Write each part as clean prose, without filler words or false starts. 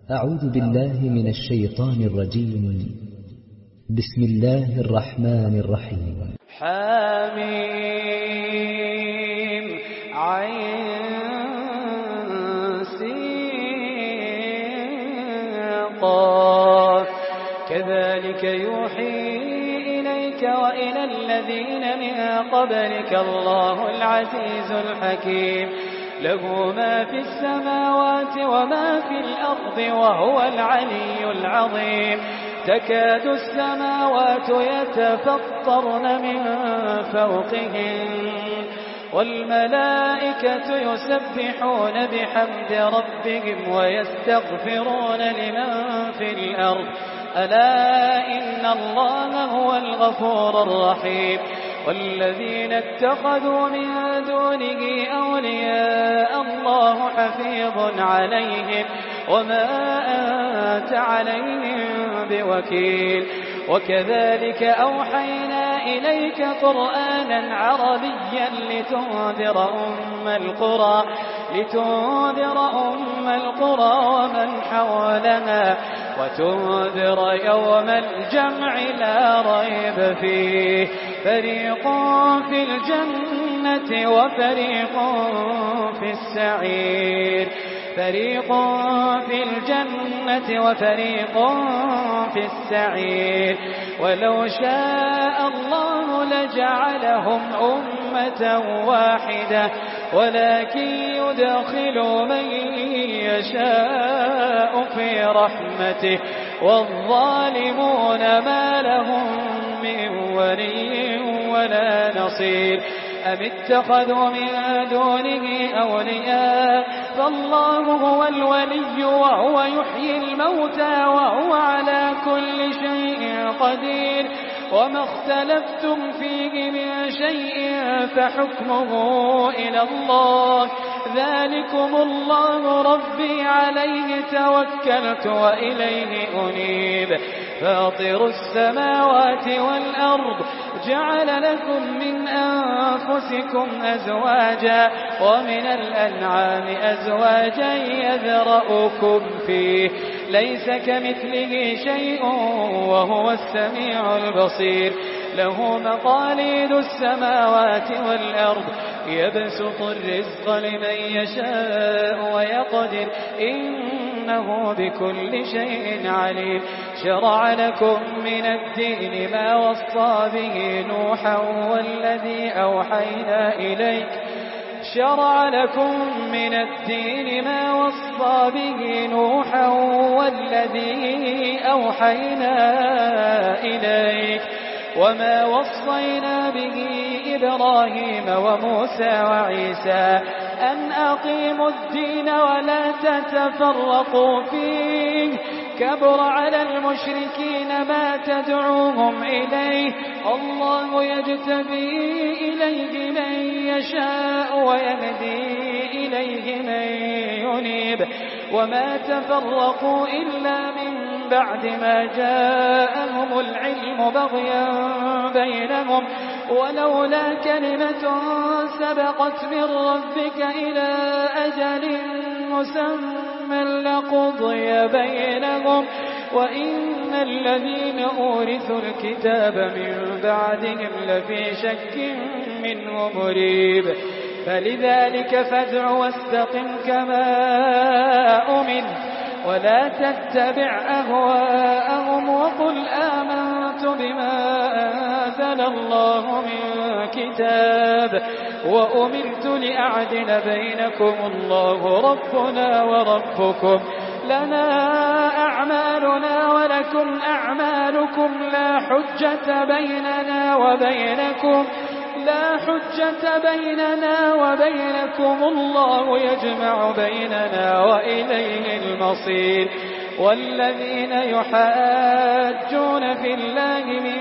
أعوذ بالله من الشيطان الرجيم. بسم الله الرحمن الرحيم. حميم عين سين قاف كذلك يوحي إليك وإلى الذين من قبلك الله العزيز الحكيم له ما في السماوات وما في الأرض وهو العلي العظيم تكاد السماوات يتفطرن من فوقهن والملائكة يسبحون بحمد ربهم ويستغفرون لمن في الأرض ألا إن الله هو الغفور الرحيم والذين اتخذوا من دونه أولياء الله حفيظ عليهم وما أنت عليهم بوكيل وكذلك أوحينا إليك قرآنا عربيا لتنذر أم القرى ومن حولها وتنذر يوم الجمع لا ريب فيه فريق في الجنة وفريق في السعير فريق في الجنة وفريق في السعير ولو شاء الله لجعلهم أمة واحدة ولكن يدخل من يشاء في رحمته والظالمون ما لهم من ولي ولا نصير أم اتخذوا من دونه أولياء فالله هو الولي وهو يحيي الموتى وهو على كل شيء قدير وما اختلفتم فيه من شيء فحكمه إلى الله ذلكم الله ربي عليه توكلت وإليه أنيب فاطر السماوات والأرض جعل لكم من أنفسكم أزواجا ومن الأنعام أزواجا يذرأكم فيه ليس كمثله شيء وهو السميع البصير له مقاليد السماوات والأرض يبسط الرزق لمن يشاء ويقدر إنه بكل شيء عليم شرع لكم من الدين ما وصى به نوحا والذي أوحينا إليك شرع لكم من الدين ما وصى به نوحا والذي أوحينا إليك وما وصينا به إبراهيم وموسى وعيسى أن أقيموا الدين ولا تتفرقوا فيه كبر على المشركين ما تدعوهم إليه الله يجتبي إليه من يشاء ويهدي إليه من ينيب وما تفرقوا إلا من بعد ما جاءهم العلم بغيا بينهم ولولا كلمة سبقت من ربك إلى أجل مسمى لقضي بينهم وإن الذين أورثوا الكتاب من بعدهم لفي شك منه مريب فلذلك فادع واستقم كما أمرت ولا تتبع أهواءهم وقل آمنت بما أنزل الله من كتاب وأمرت لأعدل بينكم الله ربنا وربكم لنا أعمالنا ولكم أعمالكم لا حجة بيننا وبينكم الله يجمع بيننا وإليه المصير والذين يحاجون في الله من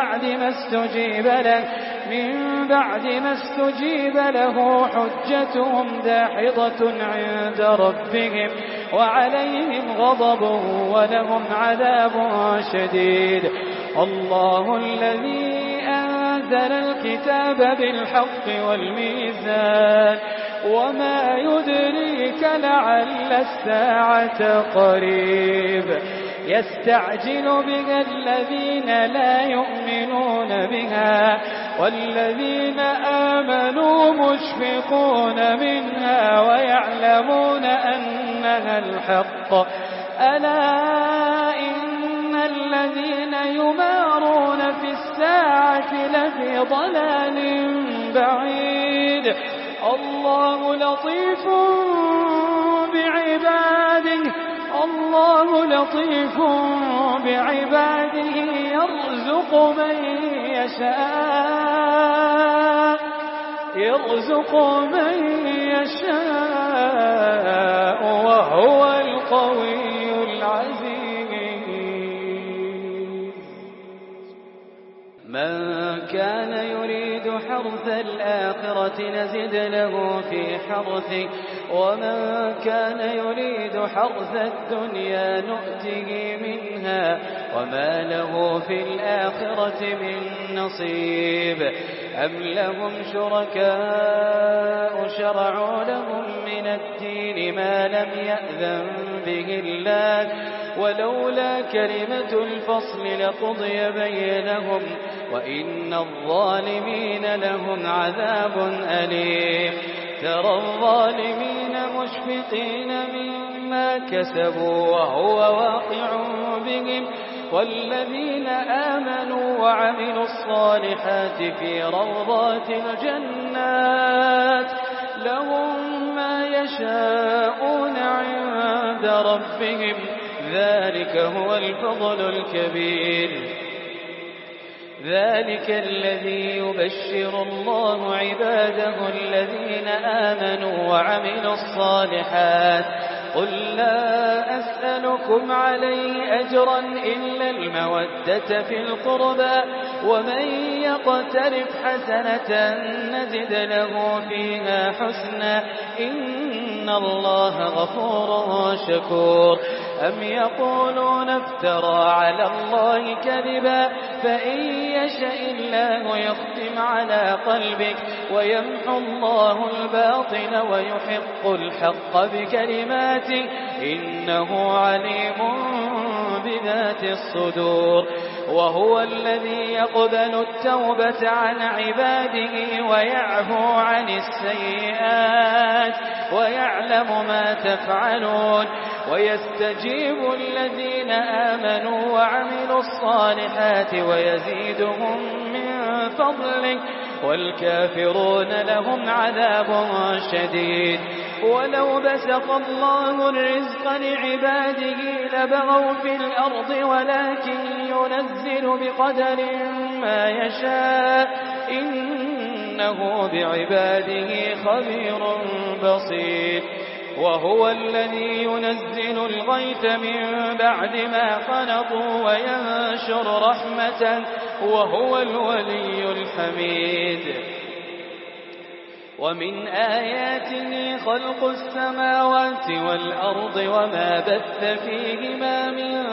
بعد ما استجيب له حجتهم داحضة عند ربهم وعليهم غضب ولهم عذاب شديد الله الذي أنزل الكتاب بالحق والميزان وما يدريك لعل الساعة قريب يستعجل بها الذين لا يؤمنون بها والذين آمنوا مشفقون منها ويعلمون أنها الحق ألا إن الذين يمارون في الساعة لفي ضلال بعيد الله لطيف بعباده يرزق من يشاء وهو القوي العزيز من كان يريد حرث الآخرة نزد له في حرثه ومن كان يريد حرث الدنيا نؤته منها وما له في الآخرة من نصيب أم لهم شركاء شرعوا لهم من الدين ما لم يأذن به الله ولولا كلمة الفصل لقضي بينهم وإن الظالمين لهم عذاب أليم ترى الظالمين مشفقين مما كسبوا وهو واقع بهم والذين آمنوا وعملوا الصالحات في روضات الجنات لهم ما يشاءون عند ربهم ذلك هو الفضل الكبير ذلك الذي يبشر الله عباده الذين آمنوا وعملوا الصالحات قل لا أسألكم عليه أجرا إلا المودة في القربى ومن يقترف حسنة نزد له فيها حسنا إن الله غفور شكور أم يقولون افترى على الله كذبا فإن يشاء الله يختم على قلبك ويمحو الله الباطل ويحق الحق بكلماته إنه عليم بذات الصدور وهو الذي يقبل التوبة عن عباده ويعفو عن السيئات ويعلم ما تفعلون ويستجيب الذين آمنوا وعملوا الصالحات ويزيدهم من فضله والكافرون لهم عذاب شديد ولو بسط الله الرزق لعباده لبغوا في الأرض ولكن ينزل بقدر ما يشاء إنه بعباده خبير بصير وهو الذي ينزل الغيث من بعد ما قنطوا وينشر رحمته وهو الولي الحميد ومن آياته خلق السماوات والأرض وما بث فيهما من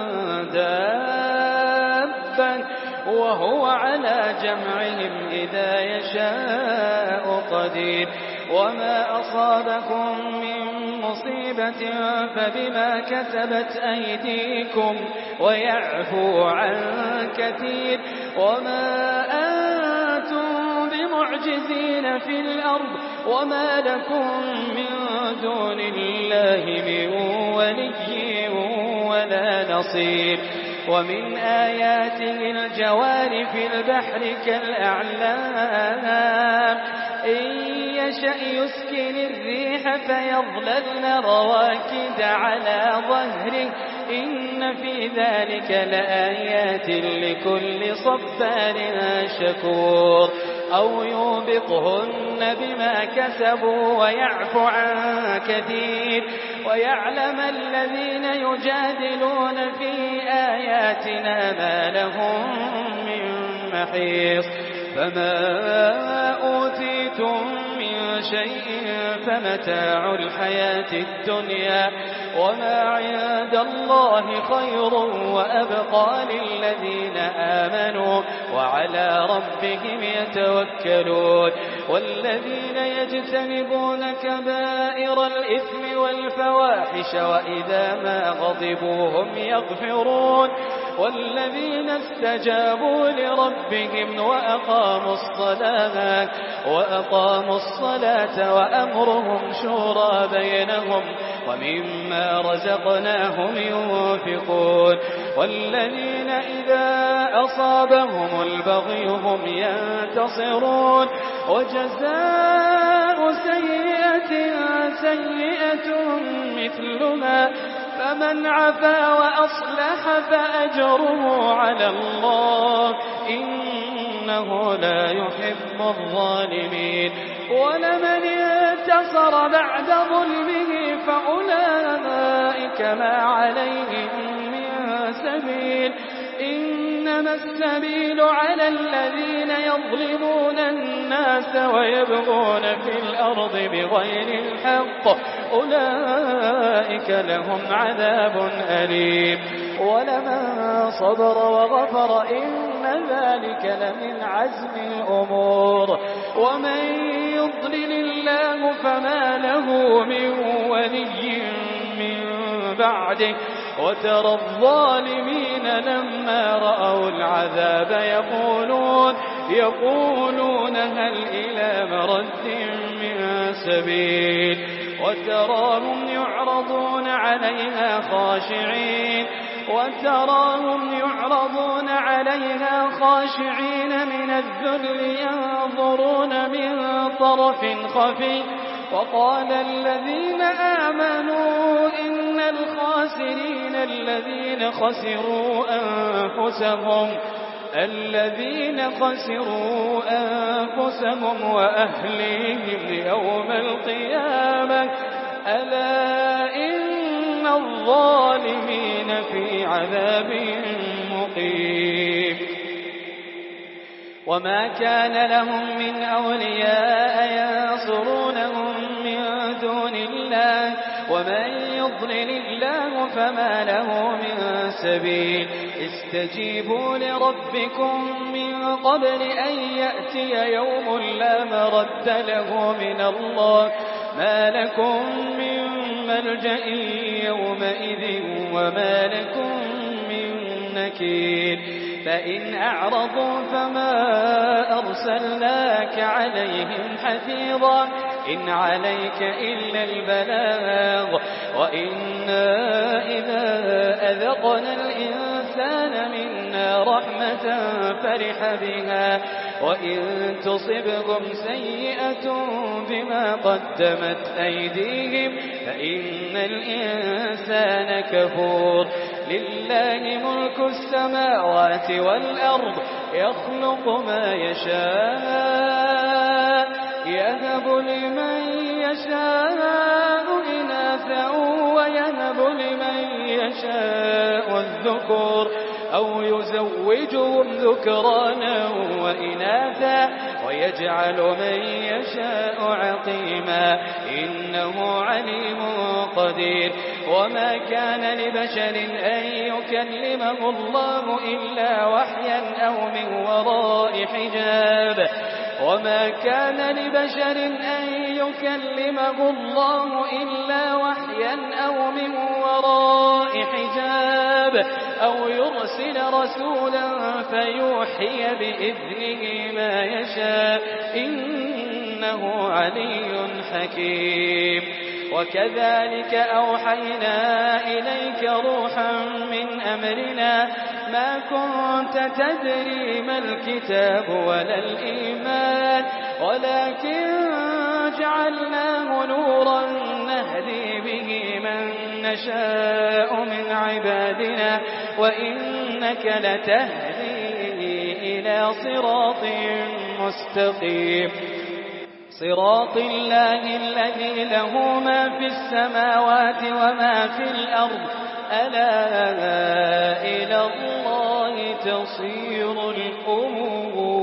دابة وهو على جمعهم إذا يشاء قدير وما أصابكم من مصيبة فبما كسبت أيديكم ويعفو عن كثير وما أنتم بمعجزين في الأرض وما لكم من دون الله من ولي ولا نصير ومن آياته الجوار في البحر كالأعلام إن يشأ يسكن الريح فيظللن رواكد على ظهره إن في ذلك لآيات لكل صبار شكور أو يوبقهن بما كسبوا ويعفو عن كثير ويعلم الذين يجادلون في آياتنا ما لهم من محيص فما أوتيتم من شيء فمتاع الحياة الدنيا وما عند الله خير وأبقى للذين آمنوا وعلى ربهم يتوكلون والذين يجتنبون كبائر الإثم والفواحش وإذا ما غضبوا هم يغفرون والذين استجابوا لربهم وأقاموا الصلاة وأمرهم شورى بينهم ومما رزقناهم ينفقون والذين إذا أصابهم البغي هم ينتصرون وجزاء سيئة مثلها فمن عفا وأصلح فأجره على الله إنه لا يحب الظالمين ولمن انتصر بعد ظلمه فأولئك ما عليهم من سبيل إنما السبيل على الذين يظلمون الناس ويبغون في الأرض بغير الحق أولئك لهم عذاب أليم ولمن صبر وغفر إن ذلك لمن عزم الأمور ومن يضلل الله فما له من ولي من بعده وترى الظالمين لما رأوا العذاب يقولون هل إلى مرد من سبيل وتراهم يعرضون عليها خاشعين من الذل ينظرون من طرف خفي وقال الذين آمنوا إن الخاسرين الذين خسروا أنفسهم وأهليهم يوم القيامة ألا إن الظالمين في عذاب مقيم وما كان لهم من أولياء ينصرونهم من دون الله ومن يضلل الله فما له من سبيل استجيبوا لربكم من قبل أن يأتي يوم لا مرد له من الله ما لكم من ملجأ يومئذ وما لكم من نكير فإن أعرضوا فما أرسلناك عليهم حفيظا إن عليك إلا البلاغ وإنا إذا أذقنا الإنسان منا رحمة فرح بها وإن تصبهم سيئة بما قدمت أيديهم فإن الإنسان كفور لله ملك السماوات والأرض يخلق ما يشاء يهب لمن يشاء إناثا ويهب لمن يشاء الذكور أو يزوجهم ذكرانا وإناثا ويجعل من يشاء عقيما إنه عليم قدير وما كان لبشر أن يكلمه الله إلا وحيا أو من وراء حجاب وما كان لبشر أن يكلمه الله إلا وحيا أو من وراء حجاب أو يرسل رسولا فيوحي بإذنه ما يشاء إنه علي حكيم وكذلك أوحينا إليك روحا من أمرنا ما كنت تدري ما الكتاب ولا الإيمان ولكن جعلناه نورا نهدي به من نشاء من عبادنا وإنك لتهدي إلى صراط مستقيم صراط الله الذي له ما في السماوات وما في الأرض ألا إلى الله تصير الأمور